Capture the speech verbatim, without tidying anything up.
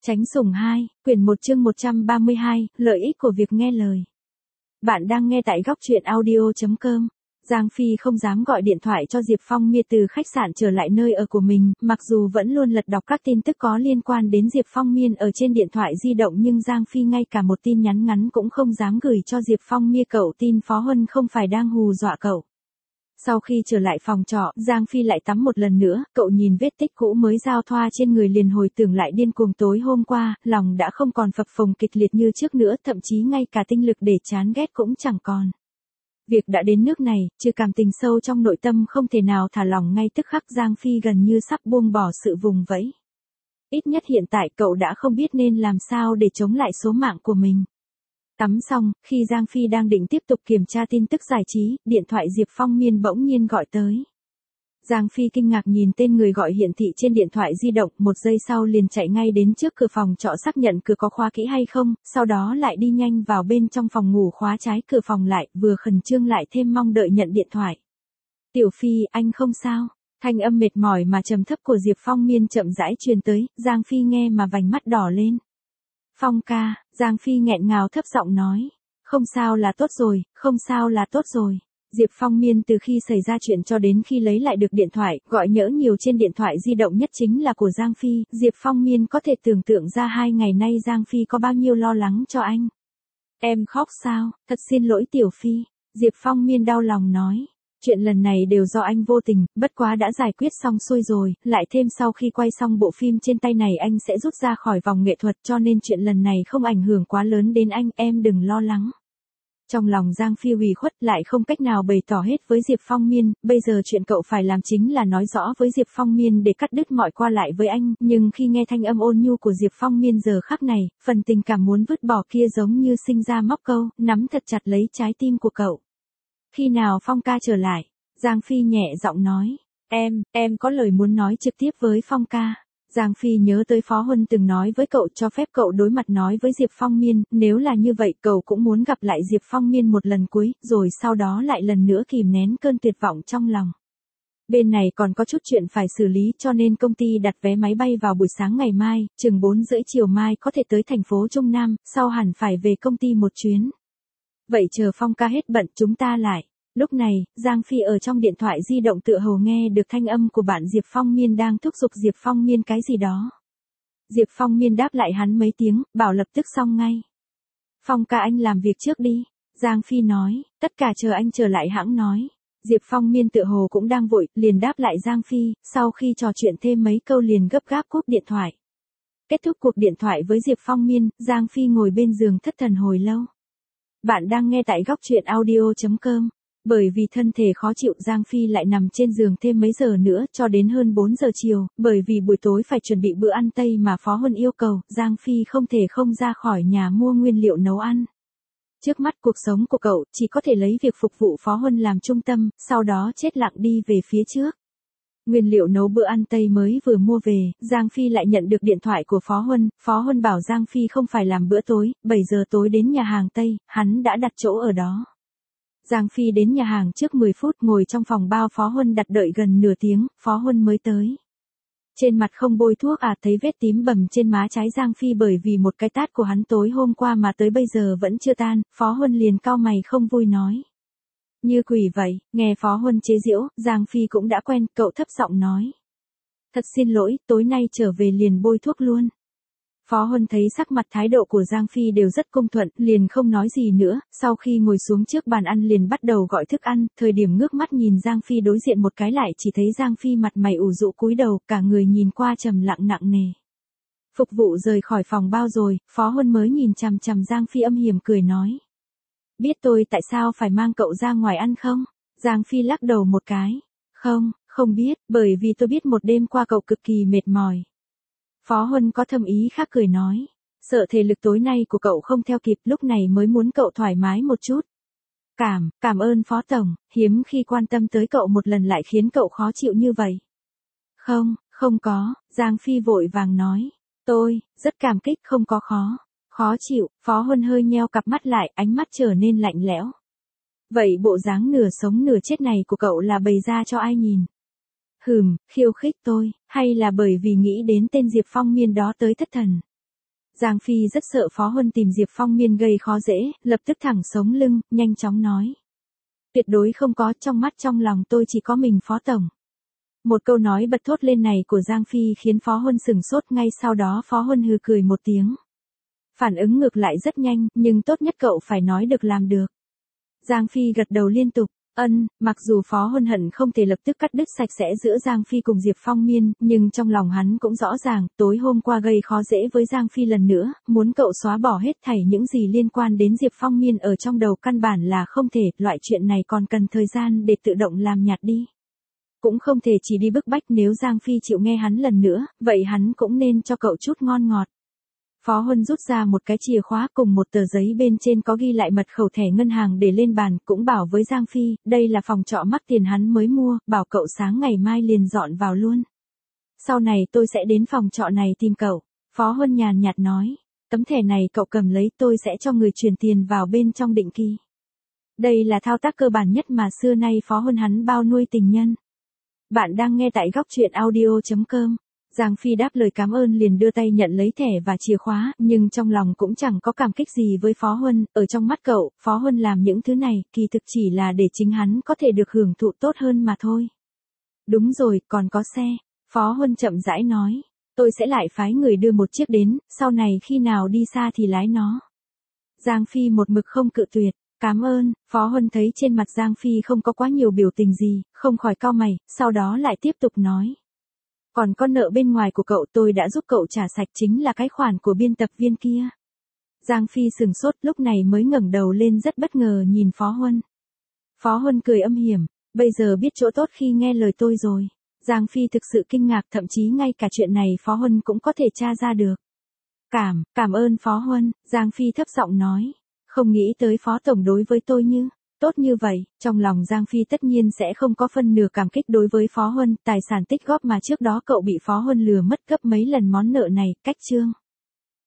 Tránh sủng hai, quyển một chương một trăm ba mươi hai, lợi ích của việc nghe lời. Bạn đang nghe tại góc truyện audio chấm com. Giang Phi không dám gọi điện thoại cho Diệp Phong Miên từ khách sạn trở lại nơi ở của mình, mặc dù vẫn luôn lật đọc các tin tức có liên quan đến Diệp Phong Miên ở trên điện thoại di động, nhưng Giang Phi ngay cả một tin nhắn ngắn cũng không dám gửi cho Diệp Phong Miên. Cậu tin Phó Huân không phải đang hù dọa cậu. Sau khi trở lại phòng trọ, Giang Phi lại tắm một lần nữa, cậu nhìn vết tích cũ mới giao thoa trên người liền hồi tưởng lại điên cuồng tối hôm qua, lòng đã không còn phập phồng kịch liệt như trước nữa, thậm chí ngay cả tinh lực để chán ghét cũng chẳng còn. Việc đã đến nước này, trừ cảm tình sâu trong nội tâm không thể nào thả lỏng ngay tức khắc, Giang Phi gần như sắp buông bỏ sự vùng vẫy. Ít nhất hiện tại cậu đã không biết nên làm sao để chống lại số mạng của mình. Tắm xong, khi Giang Phi đang định tiếp tục kiểm tra tin tức giải trí, điện thoại Diệp Phong Miên bỗng nhiên gọi tới. Giang Phi kinh ngạc nhìn tên người gọi hiển thị trên điện thoại di động, một giây sau liền chạy ngay đến trước cửa phòng trọ xác nhận cửa có khóa kỹ hay không, sau đó lại đi nhanh vào bên trong phòng ngủ khóa trái cửa phòng lại, vừa khẩn trương lại thêm mong đợi nhận điện thoại. Tiểu Phi, anh không sao? Thanh âm mệt mỏi mà trầm thấp của Diệp Phong Miên chậm rãi truyền tới, Giang Phi nghe mà vành mắt đỏ lên. Phong ca, Giang Phi nghẹn ngào thấp giọng nói. Không sao là tốt rồi, không sao là tốt rồi. Diệp Phong Miên từ khi xảy ra chuyện cho đến khi lấy lại được điện thoại, gọi nhỡ nhiều trên điện thoại di động nhất chính là của Giang Phi. Diệp Phong Miên có thể tưởng tượng ra hai ngày nay Giang Phi có bao nhiêu lo lắng cho anh. Em khóc sao? Thật xin lỗi Tiểu Phi. Diệp Phong Miên đau lòng nói. Chuyện lần này đều do anh vô tình, bất quá đã giải quyết xong xuôi rồi, lại thêm sau khi quay xong bộ phim trên tay này anh sẽ rút ra khỏi vòng nghệ thuật, cho nên chuyện lần này không ảnh hưởng quá lớn đến anh, em đừng lo lắng. Trong lòng Giang Phi ủy khuất lại không cách nào bày tỏ hết với Diệp Phong Miên, bây giờ chuyện cậu phải làm chính là nói rõ với Diệp Phong Miên để cắt đứt mọi qua lại với anh, nhưng khi nghe thanh âm ôn nhu của Diệp Phong Miên giờ khắc này, phần tình cảm muốn vứt bỏ kia giống như sinh ra móc câu, nắm thật chặt lấy trái tim của cậu. Khi nào Phong ca trở lại? Giang Phi nhẹ giọng nói. Em, em có lời muốn nói trực tiếp với Phong ca. Giang Phi nhớ tới Phó Huân từng nói với cậu cho phép cậu đối mặt nói với Diệp Phong Miên, nếu là như vậy cậu cũng muốn gặp lại Diệp Phong Miên một lần cuối, rồi sau đó lại lần nữa kìm nén cơn tuyệt vọng trong lòng. Bên này còn có chút chuyện phải xử lý cho nên công ty đặt vé máy bay vào buổi sáng ngày mai, chừng bốn rưỡi chiều mai có thể tới thành phố Trung Nam, sau hẳn phải về công ty một chuyến. Vậy chờ Phong ca hết bận chúng ta lại. Lúc này, Giang Phi ở trong điện thoại di động tựa hồ nghe được thanh âm của bạn Diệp Phong Miên đang thúc giục Diệp Phong Miên cái gì đó. Diệp Phong Miên đáp lại hắn mấy tiếng, bảo lập tức xong ngay. Phong ca anh làm việc trước đi. Giang Phi nói, tất cả chờ anh trở lại hãng nói. Diệp Phong Miên tựa hồ cũng đang vội, liền đáp lại Giang Phi, sau khi trò chuyện thêm mấy câu liền gấp gáp cúp điện thoại. Kết thúc cuộc điện thoại với Diệp Phong Miên, Giang Phi ngồi bên giường thất thần hồi lâu. Bạn đang nghe tại góc truyện audio chấm com. Bởi vì thân thể khó chịu Giang Phi lại nằm trên giường thêm mấy giờ nữa cho đến hơn bốn giờ chiều, bởi vì buổi tối phải chuẩn bị bữa ăn Tây mà Phó Huân yêu cầu, Giang Phi không thể không ra khỏi nhà mua nguyên liệu nấu ăn. Trước mắt cuộc sống của cậu chỉ có thể lấy việc phục vụ Phó Huân làm trung tâm, sau đó chết lặng đi về phía trước. Nguyên liệu nấu bữa ăn Tây mới vừa mua về, Giang Phi lại nhận được điện thoại của Phó Huân, Phó Huân bảo Giang Phi không phải làm bữa tối, bảy giờ tối đến nhà hàng Tây, hắn đã đặt chỗ ở đó. Giang Phi đến nhà hàng trước mười phút ngồi trong phòng bao Phó Huân đặt đợi gần nửa tiếng, Phó Huân mới tới. Trên mặt không bôi thuốc à, thấy vết tím bầm trên má trái Giang Phi bởi vì một cái tát của hắn tối hôm qua mà tới bây giờ vẫn chưa tan, Phó Huân liền cau mày không vui nói. Như quỷ vậy, nghe Phó Huân chế giễu, Giang Phi cũng đã quen, cậu thấp giọng nói. Thật xin lỗi, tối nay trở về liền bôi thuốc luôn. Phó Huân thấy sắc mặt thái độ của Giang Phi đều rất cung thuận, liền không nói gì nữa, sau khi ngồi xuống trước bàn ăn liền bắt đầu gọi thức ăn, thời điểm ngước mắt nhìn Giang Phi đối diện một cái lại chỉ thấy Giang Phi mặt mày ủ rũ cúi đầu, cả người nhìn qua trầm lặng nặng nề. Phục vụ rời khỏi phòng bao rồi, Phó Huân mới nhìn chằm chằm Giang Phi âm hiểm cười nói. Biết tôi tại sao phải mang cậu ra ngoài ăn không? Giang Phi lắc đầu một cái. Không, không biết, bởi vì tôi biết một đêm qua cậu cực kỳ mệt mỏi. Phó Huân có thâm ý khác cười nói. Sợ thể lực tối nay của cậu không theo kịp lúc này mới muốn cậu thoải mái một chút. Cảm, cảm ơn Phó Tổng, hiếm khi quan tâm tới cậu một lần lại khiến cậu khó chịu như vậy. Không, không có, Giang Phi vội vàng nói. Tôi, rất cảm kích không có khó. Khó chịu, Phó Huân hơi nheo cặp mắt lại, ánh mắt trở nên lạnh lẽo. Vậy bộ dáng nửa sống nửa chết này của cậu là bày ra cho ai nhìn? Hừm, khiêu khích tôi, hay là bởi vì nghĩ đến tên Diệp Phong Miên đó tới thất thần? Giang Phi rất sợ Phó Huân tìm Diệp Phong Miên gây khó dễ, lập tức thẳng sống lưng, nhanh chóng nói. Tuyệt đối không có, trong mắt trong lòng tôi chỉ có mình Phó Tổng. Một câu nói bật thốt lên này của Giang Phi khiến Phó Huân sừng sốt, ngay sau đó Phó Huân hừ cười một tiếng. Phản ứng ngược lại rất nhanh, nhưng tốt nhất cậu phải nói được làm được. Giang Phi gật đầu liên tục, ân, mặc dù Phó Huân hận không thể lập tức cắt đứt sạch sẽ giữa Giang Phi cùng Diệp Phong Miên, nhưng trong lòng hắn cũng rõ ràng, tối hôm qua gây khó dễ với Giang Phi lần nữa, muốn cậu xóa bỏ hết thảy những gì liên quan đến Diệp Phong Miên ở trong đầu căn bản là không thể, loại chuyện này còn cần thời gian để tự động làm nhạt đi. Cũng không thể chỉ đi bức bách, nếu Giang Phi chịu nghe hắn lần nữa, vậy hắn cũng nên cho cậu chút ngon ngọt. Phó Huân rút ra một cái chìa khóa cùng một tờ giấy bên trên có ghi lại mật khẩu thẻ ngân hàng để lên bàn, cũng bảo với Giang Phi, đây là phòng trọ mắc tiền hắn mới mua, bảo cậu sáng ngày mai liền dọn vào luôn. Sau này tôi sẽ đến phòng trọ này tìm cậu. Phó Huân nhàn nhạt nói, tấm thẻ này cậu cầm lấy, tôi sẽ cho người chuyển tiền vào bên trong định kỳ. Đây là thao tác cơ bản nhất mà xưa nay Phó Huân hắn bao nuôi tình nhân. Bạn đang nghe tại góc truyện audio chấm com. Giang Phi đáp lời cảm ơn liền đưa tay nhận lấy thẻ và chìa khóa, nhưng trong lòng cũng chẳng có cảm kích gì với Phó Huân, ở trong mắt cậu, Phó Huân làm những thứ này, kỳ thực chỉ là để chính hắn có thể được hưởng thụ tốt hơn mà thôi. Đúng rồi, còn có xe, Phó Huân chậm rãi nói, tôi sẽ lại phái người đưa một chiếc đến, sau này khi nào đi xa thì lái nó. Giang Phi một mực không cự tuyệt. Cảm ơn, Phó Huân thấy trên mặt Giang Phi không có quá nhiều biểu tình gì, không khỏi cau mày, sau đó lại tiếp tục nói. Còn con nợ bên ngoài của cậu tôi đã giúp cậu trả sạch, chính là cái khoản của biên tập viên kia. Giang Phi sừng sốt, lúc này mới ngẩng đầu lên rất bất ngờ nhìn Phó Huân. Phó Huân cười âm hiểm, bây giờ biết chỗ tốt khi nghe lời tôi rồi. Giang Phi thực sự kinh ngạc, thậm chí ngay cả chuyện này Phó Huân cũng có thể tra ra được. Cảm, cảm ơn Phó Huân, Giang Phi thấp giọng nói. Không nghĩ tới Phó Tổng đối với tôi như tốt như vậy, trong lòng Giang Phi tất nhiên sẽ không có phân nửa cảm kích đối với Phó Huân, tài sản tích góp mà trước đó cậu bị Phó Huân lừa mất gấp mấy lần món nợ này, cách chương.